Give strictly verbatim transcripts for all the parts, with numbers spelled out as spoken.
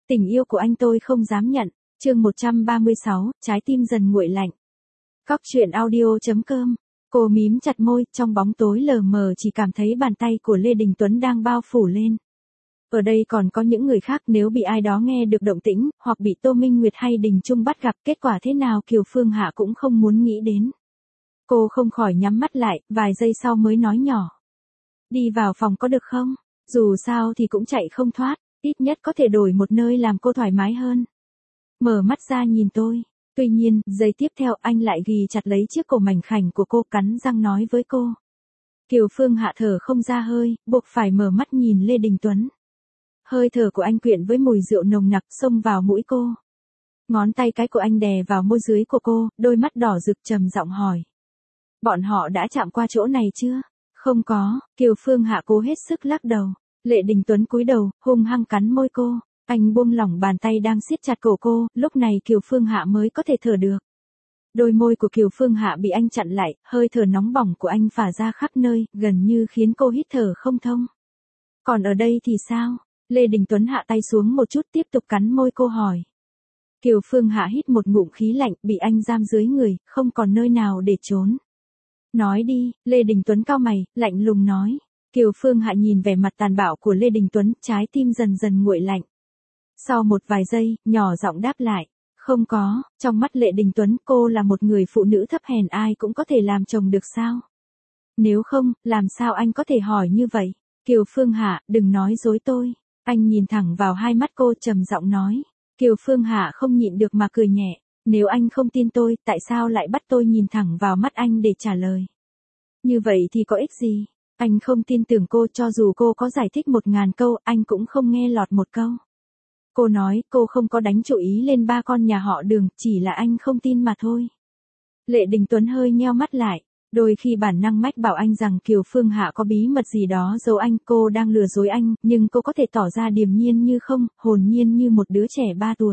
Tình yêu của anh tôi không dám nhận. Chương một trăm ba mươi sáu, trái tim dần nguội lạnh. Cóc truyện audio chấm com. Cô mím chặt môi, trong bóng tối lờ mờ chỉ cảm thấy bàn tay của Lê Đình Tuấn đang bao phủ lên. Ở đây còn có những người khác, nếu bị ai đó nghe được động tĩnh, hoặc bị Tô Minh Nguyệt hay Đình Trung bắt gặp, kết quả thế nào Kiều Phương Hạ cũng không muốn nghĩ đến. Cô không khỏi nhắm mắt lại, vài giây sau mới nói nhỏ. Đi vào phòng có được không? Dù sao thì cũng chạy không thoát, ít nhất có thể đổi một nơi làm cô thoải mái hơn. Mở mắt ra nhìn tôi. Tuy nhiên, giây tiếp theo anh lại ghì chặt lấy chiếc cổ mảnh khảnh của cô, cắn răng nói với cô. Kiều Phương Hạ thở không ra hơi, buộc phải mở mắt nhìn Lê Đình Tuấn. Hơi thở của anh quyện với mùi rượu nồng nặc xông vào mũi cô. Ngón tay cái của anh đè vào môi dưới của cô, đôi mắt đỏ rực trầm giọng hỏi. Bọn họ đã chạm qua chỗ này chưa? Không có, Kiều Phương Hạ cố hết sức lắc đầu. Lê Đình Tuấn cúi đầu, hung hăng cắn môi cô. Anh buông lỏng bàn tay đang siết chặt cổ cô, lúc này Kiều Phương Hạ mới có thể thở được. Đôi môi của Kiều Phương Hạ bị anh chặn lại, hơi thở nóng bỏng của anh phả ra khắp nơi, gần như khiến cô hít thở không thông. Còn ở đây thì sao? Lê Đình Tuấn hạ tay xuống một chút, tiếp tục cắn môi cô hỏi. Kiều Phương Hạ hít một ngụm khí lạnh, bị anh giam dưới người, không còn nơi nào để trốn. Nói đi, Lê Đình Tuấn cau mày, lạnh lùng nói. Kiều Phương Hạ nhìn vẻ mặt tàn bạo của Lê Đình Tuấn, trái tim dần dần nguội lạnh. Sau một vài giây, nhỏ giọng đáp lại. Không có, trong mắt Lê Đình Tuấn, cô là một người phụ nữ thấp hèn, ai cũng có thể làm chồng được sao? Nếu không, làm sao anh có thể hỏi như vậy? Kiều Phương Hạ, đừng nói dối tôi. Anh nhìn thẳng vào hai mắt cô, trầm giọng nói. Kiều Phương Hạ không nhịn được mà cười nhẹ. Nếu anh không tin tôi, tại sao lại bắt tôi nhìn thẳng vào mắt anh để trả lời? Như vậy thì có ích gì? Anh không tin tưởng cô, cho dù cô có giải thích một ngàn câu, anh cũng không nghe lọt một câu. Cô nói, cô không có đánh chú ý lên ba con nhà họ Đường, chỉ là anh không tin mà thôi. Lê Đình Tuấn hơi nheo mắt lại. Đôi khi bản năng mách bảo anh rằng Kiều Phương Hạ có bí mật gì đó giấu anh, cô đang lừa dối anh, nhưng cô có thể tỏ ra điềm nhiên như không, hồn nhiên như một đứa trẻ ba tuổi.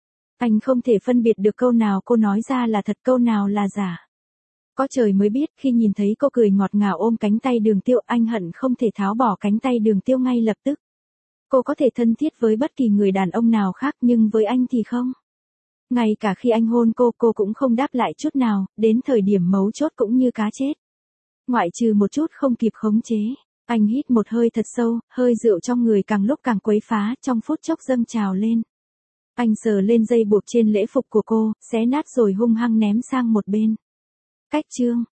Anh không thể phân biệt được câu nào cô nói ra là thật, câu nào là giả. Có trời mới biết, khi nhìn thấy cô cười ngọt ngào ôm cánh tay Đường Tiêu, anh hận không thể tháo bỏ cánh tay Đường Tiêu ngay lập tức. Cô có thể thân thiết với bất kỳ người đàn ông nào khác, nhưng với anh thì không. Ngay cả khi anh hôn cô, cô cũng không đáp lại chút nào, đến thời điểm mấu chốt cũng như cá chết. Ngoại trừ một chút không kịp khống chế. Anh hít một hơi thật sâu, hơi rượu trong người càng lúc càng quấy phá, trong phút chốc dâng trào lên. Anh sờ lên dây buộc trên lễ phục của cô, xé nát rồi hung hăng ném sang một bên. Cách chương.